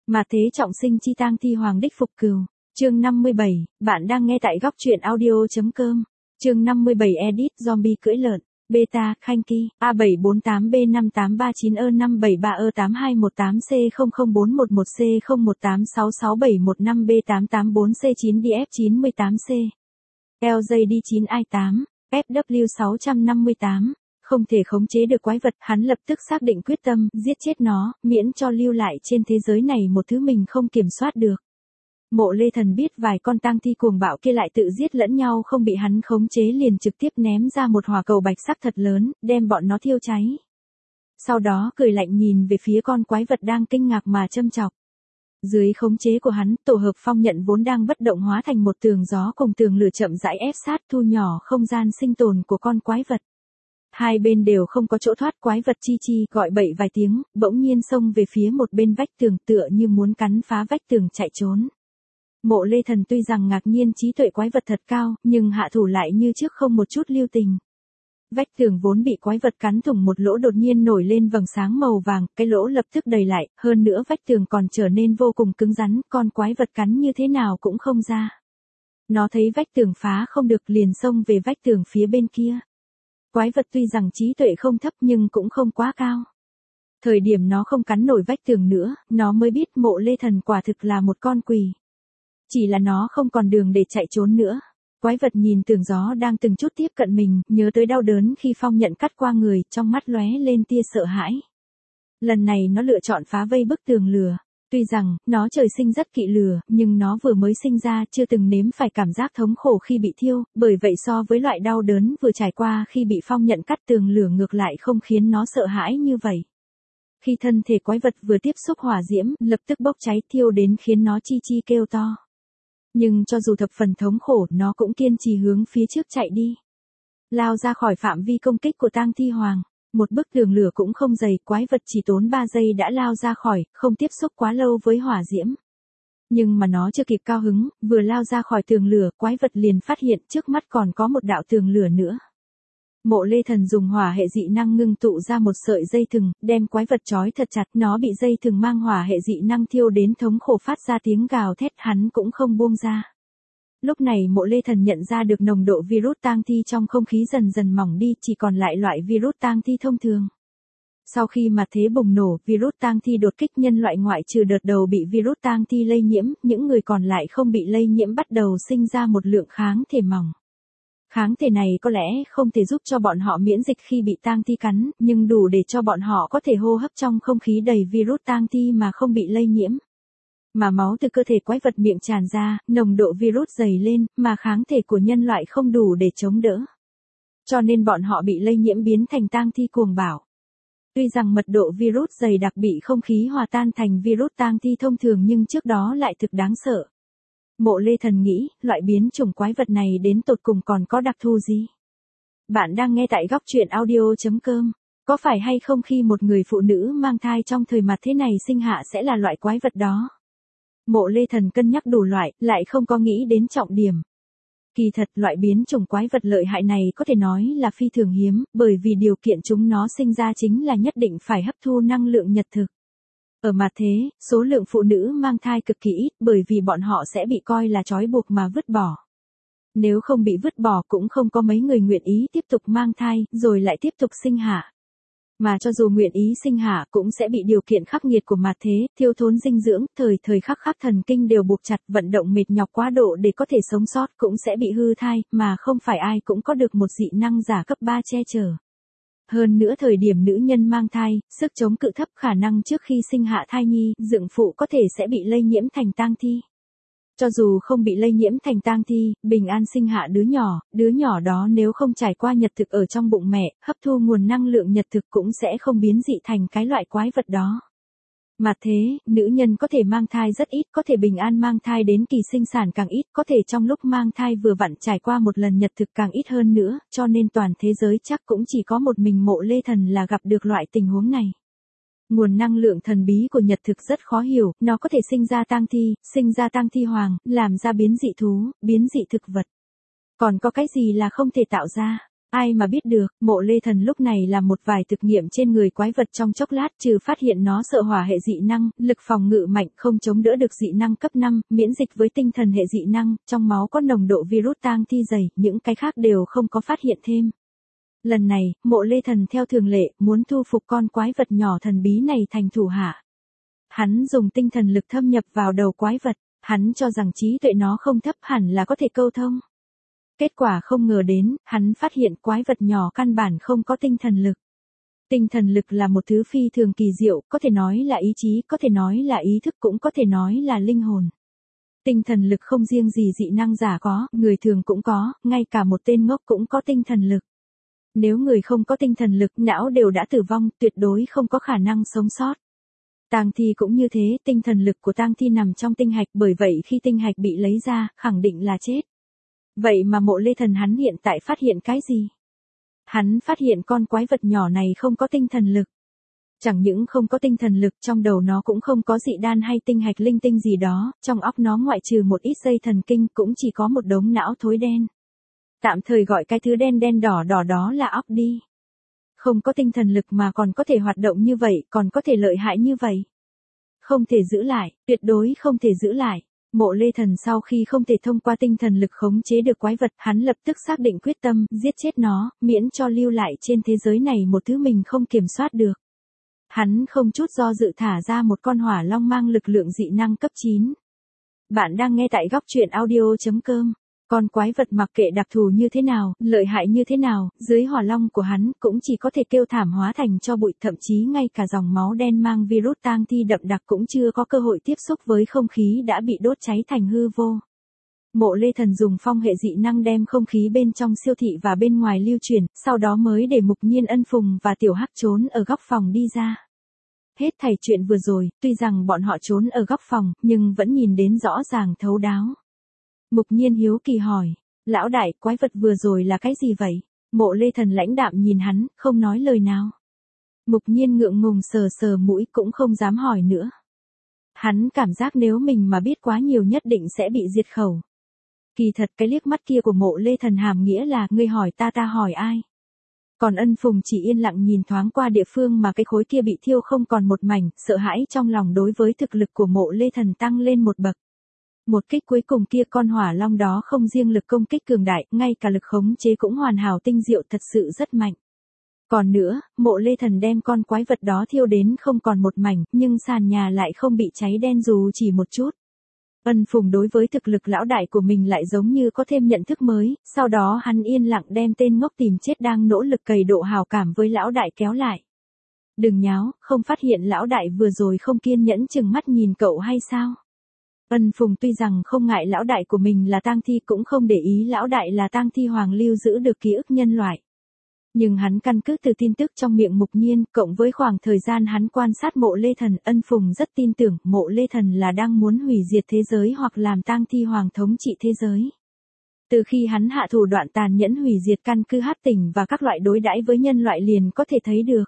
Mà thế trọng sinh chi tang thi hoàng đích phục cừu. Chương 57, bạn đang nghe tại góc truyện audio.com. Chương 57 edit zombie cưỡi lợn. Beta, Khanh Ki, A748B5839E573E821C001866715B884C9DF98C. LJD9I8, FW658. Không thể khống chế được quái vật, hắn lập tức xác định quyết tâm, giết chết nó, miễn cho lưu lại trên thế giới này một thứ mình không kiểm soát được. Mộ Lê Thần biết vài con tang thi cuồng bạo kia lại tự giết lẫn nhau không bị hắn khống chế liền trực tiếp ném ra một hỏa cầu bạch sắc thật lớn, đem bọn nó thiêu cháy. Sau đó cười lạnh nhìn về phía con quái vật đang kinh ngạc mà châm chọc. Dưới khống chế của hắn, tổ hợp phong nhận vốn đang bất động hóa thành một tường gió cùng tường lửa chậm rãi ép sát thu nhỏ không gian sinh tồn của con quái vật. Hai bên đều không có chỗ thoát, quái vật chi chi gọi bậy vài tiếng, bỗng nhiên xông về phía một bên vách tường tựa như muốn cắn phá vách tường chạy trốn. Mộ Lê Thần tuy rằng ngạc nhiên trí tuệ quái vật thật cao, nhưng hạ thủ lại như trước không một chút lưu tình. Vách tường vốn bị quái vật cắn thủng một lỗ đột nhiên nổi lên vầng sáng màu vàng, cái lỗ lập tức đầy lại, hơn nữa vách tường còn trở nên vô cùng cứng rắn, con quái vật cắn như thế nào cũng không ra. Nó thấy vách tường phá không được liền xông về vách tường phía bên kia. Quái vật tuy rằng trí tuệ không thấp nhưng cũng không quá cao. Thời điểm nó không cắn nổi vách tường nữa, nó mới biết Mộ Lê Thần quả thực là một con quỷ. Chỉ là nó không còn đường để chạy trốn nữa. Quái vật nhìn tường gió đang từng chút tiếp cận mình, nhớ tới đau đớn khi phong nhận cắt qua người, trong mắt lóe lên tia sợ hãi. Lần này nó lựa chọn phá vây bức tường lửa. Tuy rằng, nó trời sinh rất kỵ lửa, nhưng nó vừa mới sinh ra chưa từng nếm phải cảm giác thống khổ khi bị thiêu, bởi vậy so với loại đau đớn vừa trải qua khi bị phong nhận cắt tường lửa ngược lại không khiến nó sợ hãi như vậy. Khi thân thể quái vật vừa tiếp xúc hỏa diễm, lập tức bốc cháy thiêu đến khiến nó chi chi kêu to. Nhưng cho dù thập phần thống khổ, nó cũng kiên trì hướng phía trước chạy đi. Lao ra khỏi phạm vi công kích của tang thi hoàng. Một bức tường lửa cũng không dày, quái vật chỉ tốn 3 giây đã lao ra khỏi, không tiếp xúc quá lâu với hỏa diễm. Nhưng mà nó chưa kịp cao hứng, vừa lao ra khỏi tường lửa, quái vật liền phát hiện trước mắt còn có một đạo tường lửa nữa. Mộ Lê Thần dùng hỏa hệ dị năng ngưng tụ ra một sợi dây thừng, đem quái vật trói thật chặt, nó bị dây thừng mang hỏa hệ dị năng thiêu đến thống khổ phát ra tiếng gào thét, hắn cũng không buông ra. Lúc này Mộ Lê Thần nhận ra được nồng độ virus tang thi trong không khí dần dần mỏng đi, chỉ còn lại loại virus tang thi thông thường. Sau khi mà thế bùng nổ, virus tang thi đột kích nhân loại ngoại trừ đợt đầu bị virus tang thi lây nhiễm, những người còn lại không bị lây nhiễm bắt đầu sinh ra một lượng kháng thể mỏng. Kháng thể này có lẽ không thể giúp cho bọn họ miễn dịch khi bị tang thi cắn, nhưng đủ để cho bọn họ có thể hô hấp trong không khí đầy virus tang thi mà không bị lây nhiễm. Mà máu từ cơ thể quái vật miệng tràn ra, nồng độ virus dày lên, mà kháng thể của nhân loại không đủ để chống đỡ. Cho nên bọn họ bị lây nhiễm biến thành tang thi cuồng bạo. Tuy rằng mật độ virus dày đặc bị không khí hòa tan thành virus tang thi thông thường nhưng trước đó lại thực đáng sợ. Mộ Lê Thần nghĩ, loại biến chủng quái vật này đến tột cùng còn có đặc thù gì? Bạn đang nghe tại góc truyện audio.com. Có phải hay không khi một người phụ nữ mang thai trong thời mặt thế này sinh hạ sẽ là loại quái vật đó? Mộ Lê Thần cân nhắc đủ loại, lại không có nghĩ đến trọng điểm. Kỳ thật, loại biến chủng quái vật lợi hại này có thể nói là phi thường hiếm, bởi vì điều kiện chúng nó sinh ra chính là nhất định phải hấp thu năng lượng nhật thực. Ở mặt thế, số lượng phụ nữ mang thai cực kỳ ít bởi vì bọn họ sẽ bị coi là trói buộc mà vứt bỏ. Nếu không bị vứt bỏ cũng không có mấy người nguyện ý tiếp tục mang thai, rồi lại tiếp tục sinh hạ. Mà cho dù nguyện ý sinh hạ cũng sẽ bị điều kiện khắc nghiệt của mặt thế, thiếu thốn dinh dưỡng, thời khắc thần kinh đều buộc chặt, vận động mệt nhọc quá độ để có thể sống sót cũng sẽ bị hư thai, mà không phải ai cũng có được một dị năng giả cấp 3 che chở. Hơn nữa thời điểm nữ nhân mang thai, sức chống cự thấp, khả năng trước khi sinh hạ thai nhi, dượng phụ có thể sẽ bị lây nhiễm thành tang thi. Cho dù không bị lây nhiễm thành tang thi, bình an sinh hạ đứa nhỏ đó nếu không trải qua nhật thực ở trong bụng mẹ, hấp thu nguồn năng lượng nhật thực cũng sẽ không biến dị thành cái loại quái vật đó. Mà thế, nữ nhân có thể mang thai rất ít, có thể bình an mang thai đến kỳ sinh sản càng ít, có thể trong lúc mang thai vừa vặn trải qua một lần nhật thực càng ít hơn nữa, cho nên toàn thế giới chắc cũng chỉ có một mình Mộ Lê Thần là gặp được loại tình huống này. Nguồn năng lượng thần bí của nhật thực rất khó hiểu, nó có thể sinh ra tang thi hoàng, làm ra biến dị thú, biến dị thực vật. Còn có cái gì là không thể tạo ra? Ai mà biết được, Mộ Lê Thần lúc này làm một vài thực nghiệm trên người quái vật trong chốc lát, trừ phát hiện nó sợ hỏa hệ dị năng, lực phòng ngự mạnh, không chống đỡ được dị năng cấp 5, miễn dịch với tinh thần hệ dị năng, trong máu có nồng độ virus tang thi dày, những cái khác đều không có phát hiện thêm. Lần này, Mộ Lê Thần theo thường lệ, muốn thu phục con quái vật nhỏ thần bí này thành thủ hạ. Hắn dùng tinh thần lực thâm nhập vào đầu quái vật, hắn cho rằng trí tuệ nó không thấp hẳn là có thể câu thông. Kết quả không ngờ đến, hắn phát hiện quái vật nhỏ căn bản không có tinh thần lực. Tinh thần lực là một thứ phi thường kỳ diệu, có thể nói là ý chí, có thể nói là ý thức, cũng có thể nói là linh hồn. Tinh thần lực không riêng gì dị năng giả có, người thường cũng có, ngay cả một tên ngốc cũng có tinh thần lực. Nếu người không có tinh thần lực, não đều đã tử vong, tuyệt đối không có khả năng sống sót. Tang thi cũng như thế, tinh thần lực của tang thi nằm trong tinh hạch, bởi vậy khi tinh hạch bị lấy ra, khẳng định là chết. Vậy mà Mộ Lê Thần hắn hiện tại phát hiện cái gì? Hắn phát hiện con quái vật nhỏ này không có tinh thần lực. Chẳng những không có tinh thần lực, trong đầu nó cũng không có dị đan hay tinh hạch linh tinh gì đó, trong óc nó ngoại trừ một ít dây thần kinh cũng chỉ có một đống não thối đen. Tạm thời gọi cái thứ đen đen đỏ đỏ đó là óc đi. Không có tinh thần lực mà còn có thể hoạt động như vậy, còn có thể lợi hại như vậy. Không thể giữ lại, tuyệt đối không thể giữ lại. Mộ Lê Thần sau khi không thể thông qua tinh thần lực khống chế được quái vật, hắn lập tức xác định quyết tâm, giết chết nó, miễn cho lưu lại trên thế giới này một thứ mình không kiểm soát được. Hắn không chút do dự thả ra một con hỏa long mang lực lượng dị năng cấp 9. Bạn đang nghe tại góc truyện audio.com. Con quái vật mặc kệ đặc thù như thế nào, lợi hại như thế nào, dưới hỏa long của hắn cũng chỉ có thể kêu thảm hóa thành cho bụi, thậm chí ngay cả dòng máu đen mang virus tang thi đậm đặc cũng chưa có cơ hội tiếp xúc với không khí đã bị đốt cháy thành hư vô. Mộ Lê Thần dùng phong hệ dị năng đem không khí bên trong siêu thị và bên ngoài lưu chuyển, sau đó mới để Mục Nhiên, Ân Phùng và Tiểu Hắc trốn ở góc phòng đi ra. Hết thảy chuyện vừa rồi, tuy rằng bọn họ trốn ở góc phòng, nhưng vẫn nhìn đến rõ ràng thấu đáo. Mục Nhiên hiếu kỳ hỏi, lão đại, quái vật vừa rồi là cái gì vậy? Mộ Lê Thần lãnh đạm nhìn hắn, không nói lời nào. Mục Nhiên ngượng ngùng sờ sờ mũi cũng không dám hỏi nữa. Hắn cảm giác nếu mình mà biết quá nhiều nhất định sẽ bị diệt khẩu. Kỳ thật cái liếc mắt kia của Mộ Lê Thần hàm nghĩa là, ngươi hỏi ta, ta hỏi ai? Còn Ân Phùng chỉ yên lặng nhìn thoáng qua địa phương mà cái khối kia bị thiêu không còn một mảnh, sợ hãi trong lòng đối với thực lực của Mộ Lê Thần tăng lên một bậc. Một kích cuối cùng kia, con hỏa long đó không riêng lực công kích cường đại, ngay cả lực khống chế cũng hoàn hảo tinh diệu, thật sự rất mạnh. Còn nữa, Mộ Lê Thần đem con quái vật đó thiêu đến không còn một mảnh, nhưng sàn nhà lại không bị cháy đen dù chỉ một chút. Ân Phùng đối với thực lực lão đại của mình lại giống như có thêm nhận thức mới, sau đó hắn yên lặng đem tên ngốc tìm chết đang nỗ lực cày độ hào cảm với lão đại kéo lại. Đừng nháo, không phát hiện lão đại vừa rồi không kiên nhẫn chừng mắt nhìn cậu hay sao? Ân Phùng tuy rằng không ngại lão đại của mình là tang thi, cũng không để ý lão đại là tang thi hoàng lưu giữ được ký ức nhân loại. Nhưng hắn căn cứ từ tin tức trong miệng Mục Nhiên, cộng với khoảng thời gian hắn quan sát Mộ Lê Thần, Ân Phùng rất tin tưởng Mộ Lê Thần là đang muốn hủy diệt thế giới hoặc làm tang thi hoàng thống trị thế giới. Từ khi hắn hạ thủ đoạn tàn nhẫn hủy diệt căn cứ Hắc Tỉnh và các loại đối đãi với nhân loại liền có thể thấy được.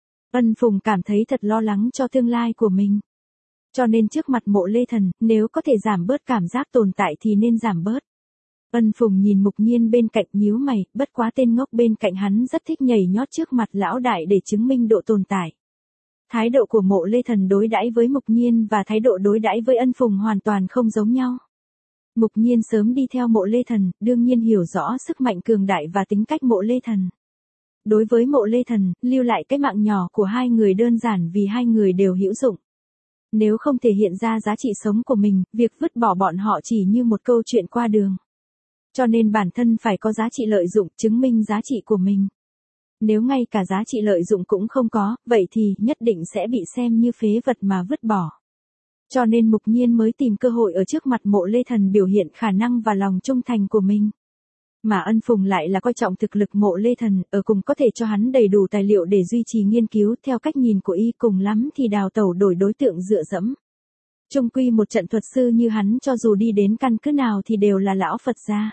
Ân Phùng cảm thấy thật lo lắng cho tương lai của mình. Cho nên trước mặt Mộ Lê Thần, nếu có thể giảm bớt cảm giác tồn tại thì nên giảm bớt. Ân Phùng nhìn Mục Nhiên bên cạnh nhíu mày, bất quá tên ngốc bên cạnh hắn rất thích nhảy nhót trước mặt lão đại để chứng minh độ tồn tại. Thái độ của Mộ Lê Thần đối đãi với Mục Nhiên và thái độ đối đãi với Ân Phùng hoàn toàn không giống nhau. Mục Nhiên sớm đi theo Mộ Lê Thần, đương nhiên hiểu rõ sức mạnh cường đại và tính cách Mộ Lê Thần. Đối với Mộ Lê Thần, lưu lại cái mạng nhỏ của hai người đơn giản vì hai người đều hữu dụng. Nếu không thể hiện ra giá trị sống của mình, việc vứt bỏ bọn họ chỉ như một câu chuyện qua đường. Cho nên bản thân phải có giá trị lợi dụng, chứng minh giá trị của mình. Nếu ngay cả giá trị lợi dụng cũng không có, vậy thì nhất định sẽ bị xem như phế vật mà vứt bỏ. Cho nên Mục Nhiên mới tìm cơ hội ở trước mặt Mộ Lê Thần biểu hiện khả năng và lòng trung thành của mình. Mà Ân Phùng lại là coi trọng thực lực Mộ Lê Thần, ở cùng có thể cho hắn đầy đủ tài liệu để duy trì nghiên cứu, theo cách nhìn của y cùng lắm thì đào tẩu đổi đối tượng dựa dẫm. Chung quy một trận thuật sư như hắn cho dù đi đến căn cứ nào thì đều là lão Phật gia.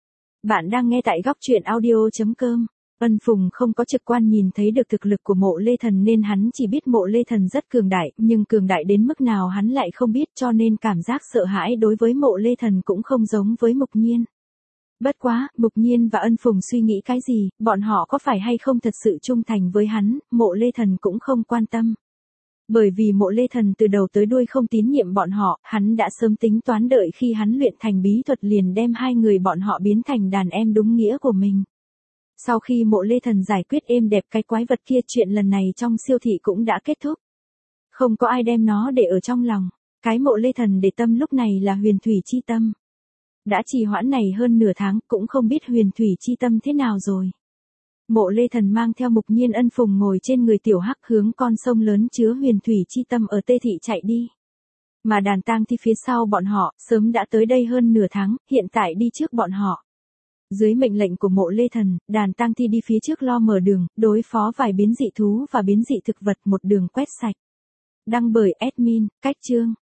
Bạn đang nghe tại góc truyện audio.com. Ân Phùng không có trực quan nhìn thấy được thực lực của Mộ Lê Thần nên hắn chỉ biết Mộ Lê Thần rất cường đại, nhưng cường đại đến mức nào hắn lại không biết, cho nên cảm giác sợ hãi đối với Mộ Lê Thần cũng không giống với Mục Nhiên. Bất quá, Mục Nhiên và Ân Phùng suy nghĩ cái gì, bọn họ có phải hay không thật sự trung thành với hắn, Mộ Lê Thần cũng không quan tâm. Bởi vì Mộ Lê Thần từ đầu tới đuôi không tín nhiệm bọn họ, hắn đã sớm tính toán đợi khi hắn luyện thành bí thuật liền đem hai người bọn họ biến thành đàn em đúng nghĩa của mình. Sau khi Mộ Lê Thần giải quyết êm đẹp cái quái vật kia, chuyện lần này trong siêu thị cũng đã kết thúc. Không có ai đem nó để ở trong lòng. Cái Mộ Lê Thần để tâm lúc này là huyền thủy chi tâm. Đã trì hoãn này hơn nửa tháng, cũng không biết huyền thủy chi tâm thế nào rồi. Mộ Lê Thần mang theo Mục Nhiên Ân Phùng ngồi trên người tiểu hắc hướng con sông lớn chứa huyền thủy chi tâm ở Tê Thị chạy đi. Mà đàn tang thi phía sau bọn họ, sớm đã tới đây hơn nửa tháng, hiện tại đi trước bọn họ. Dưới mệnh lệnh của Mộ Lê Thần, đàn tang thi đi phía trước lo mở đường, đối phó vài biến dị thú và biến dị thực vật, một đường quét sạch. Đăng bởi admin, Cách Chương.